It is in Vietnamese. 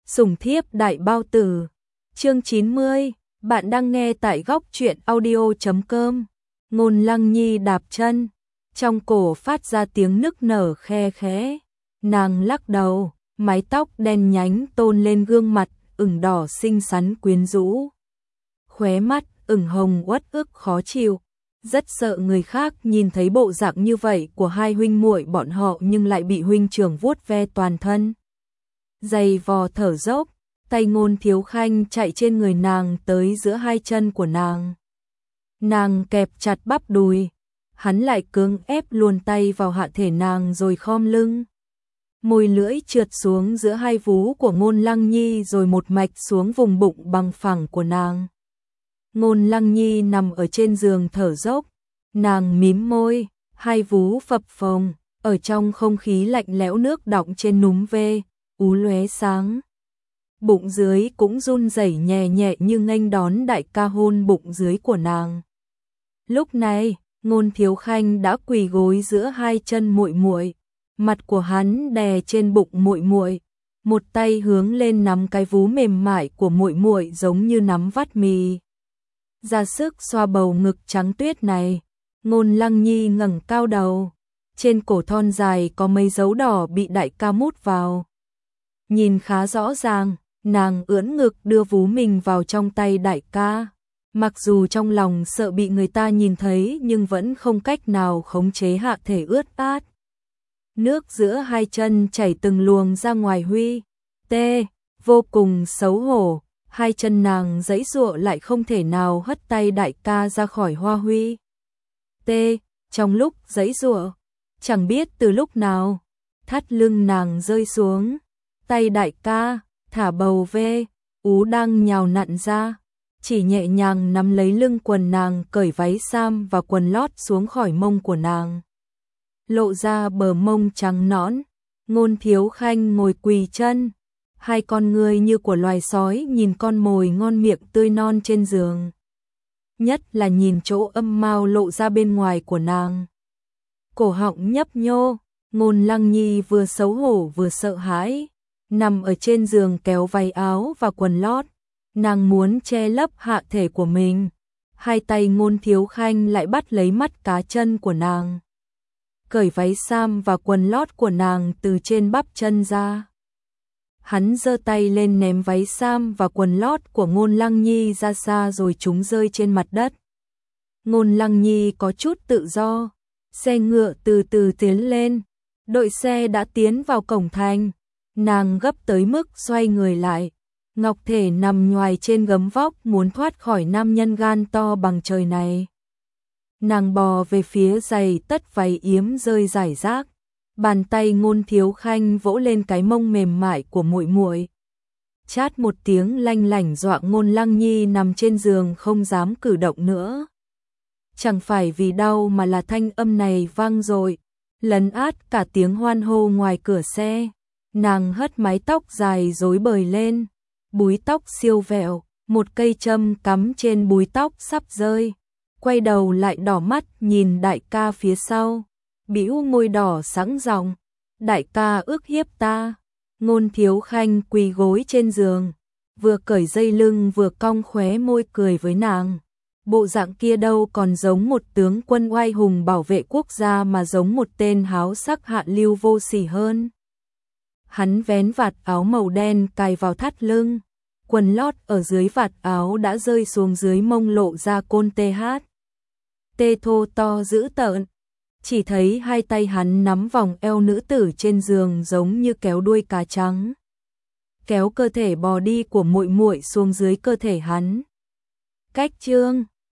Sủng thiếp đại bao tử. Chương 90, bạn đang nghe tại góc truyện audio.com. Ngôn Lăng Nhi đạp chân, trong cổ phát ra tiếng nức nở khe khẽ. Nàng lắc đầu, mái tóc đen nhánh tôn lên gương mặt ửng đỏ xinh xắn quyến rũ. Khóe mắt ửng hồng uất ức khó chịu, rất sợ người khác nhìn thấy bộ dạng như vậy của hai huynh muội bọn họ nhưng lại bị huynh trưởng vuốt ve toàn thân. Giày vò thở dốc, tay Ngôn Thiếu Khanh chạy trên người nàng tới giữa hai chân của nàng. Nàng kẹp chặt bắp đùi, hắn lại cưỡng ép luồn tay vào hạ thể nàng rồi khom lưng. Môi lưỡi trượt xuống giữa hai vú của Ngôn Lăng Nhi rồi một mạch xuống vùng bụng bằng phẳng của nàng. Ngôn Lăng Nhi nằm ở trên giường thở dốc, nàng mím môi, hai vú phập phồng, ở trong không khí lạnh lẽo nước đọng trên núm vê, ú lóe sáng. Bụng dưới cũng run rẩy nhẹ nhẹ như nghênh đón đại ca hôn bụng dưới của nàng. Lúc này, Ngôn Thiếu Khanh đã quỳ gối giữa hai chân muội muội, mặt của hắn đè trên bụng muội muội, một tay hướng lên nắm cái vú mềm mại của muội muội giống như nắm vắt mì. Ra sức xoa bầu ngực trắng tuyết này, Ngôn Lăng Nhi ngẩng cao đầu, trên cổ thon dài có mấy dấu đỏ bị đại ca mút vào. Nhìn khá rõ ràng, nàng ưỡn ngực đưa vú mình vào trong tay đại ca. Mặc dù trong lòng sợ bị người ta nhìn thấy nhưng vẫn không cách nào khống chế hạ thể ướt át. Nước giữa hai chân chảy từng luồng ra ngoài huy. Tê, vô cùng xấu hổ, hai chân nàng giãy giụa lại không thể nào hất tay đại ca ra khỏi hoa huy. Tê, trong lúc giãy giụa, chẳng biết từ lúc nào, thắt lưng nàng rơi xuống. Tay đại ca, thả bầu ve, ú đang nhào nặn ra, chỉ nhẹ nhàng nắm lấy lưng quần nàng cởi váy sam và quần lót xuống khỏi mông của nàng. Lộ ra bờ mông trắng nõn, Ngôn Thiếu Khanh ngồi quỳ chân, hai con ngươi như của loài sói nhìn con mồi ngon miệng tươi non trên giường. Nhất là nhìn chỗ âm mao lộ ra bên ngoài của nàng. Cổ họng nhấp nhô, Ngôn Lăng Nhi vừa xấu hổ vừa sợ hãi. Nằm ở trên giường kéo váy áo và quần lót, nàng muốn che lấp hạ thể của mình. Hai tay Ngôn Thiếu Khanh lại bắt lấy mắt cá chân của nàng, cởi váy sam và quần lót của nàng từ trên bắp chân ra. Hắn giơ tay lên ném váy sam và quần lót của Ngôn Lăng Nhi ra xa rồi chúng rơi trên mặt đất. Ngôn Lăng Nhi có chút tự do, xe ngựa từ từ tiến lên, đội xe đã tiến vào cổng thành. Nàng gấp tới mức xoay người lại, ngọc thể nằm nhoài trên gấm vóc muốn thoát khỏi nam nhân gan to bằng trời này. Nàng bò về phía giày tất váy yếm rơi rải rác, bàn tay Ngôn Thiếu Khanh vỗ lên cái mông mềm mại của muội muội. Chát một tiếng lanh lảnh dọa Ngôn Lăng Nhi nằm trên giường không dám cử động nữa. Chẳng phải vì đau mà là thanh âm này vang dội, lấn át cả tiếng hoan hô ngoài cửa xe. Nàng hất mái tóc dài rối bời lên, búi tóc siêu vẹo, một cây châm cắm trên búi tóc sắp rơi. Quay đầu lại đỏ mắt nhìn đại ca phía sau, bĩu môi đỏ sẵn giọng, đại ca ức hiếp ta. Ngôn Thiếu Khanh quỳ gối trên giường, vừa cởi dây lưng vừa cong khóe môi cười với nàng. Bộ dạng kia đâu còn giống một tướng quân oai hùng bảo vệ quốc gia mà giống một tên háo sắc hạ lưu vô sỉ hơn. Hắn vén vạt áo màu đen cài vào thắt lưng, quần lót ở dưới vạt áo đã rơi xuống dưới mông lộ ra côn tê thô to dữ tợn. Chỉ thấy hai tay hắn nắm vòng eo nữ tử trên giường giống như kéo đuôi cá trắng, kéo cơ thể bò đi của muội muội xuống dưới cơ thể hắn. Cách chương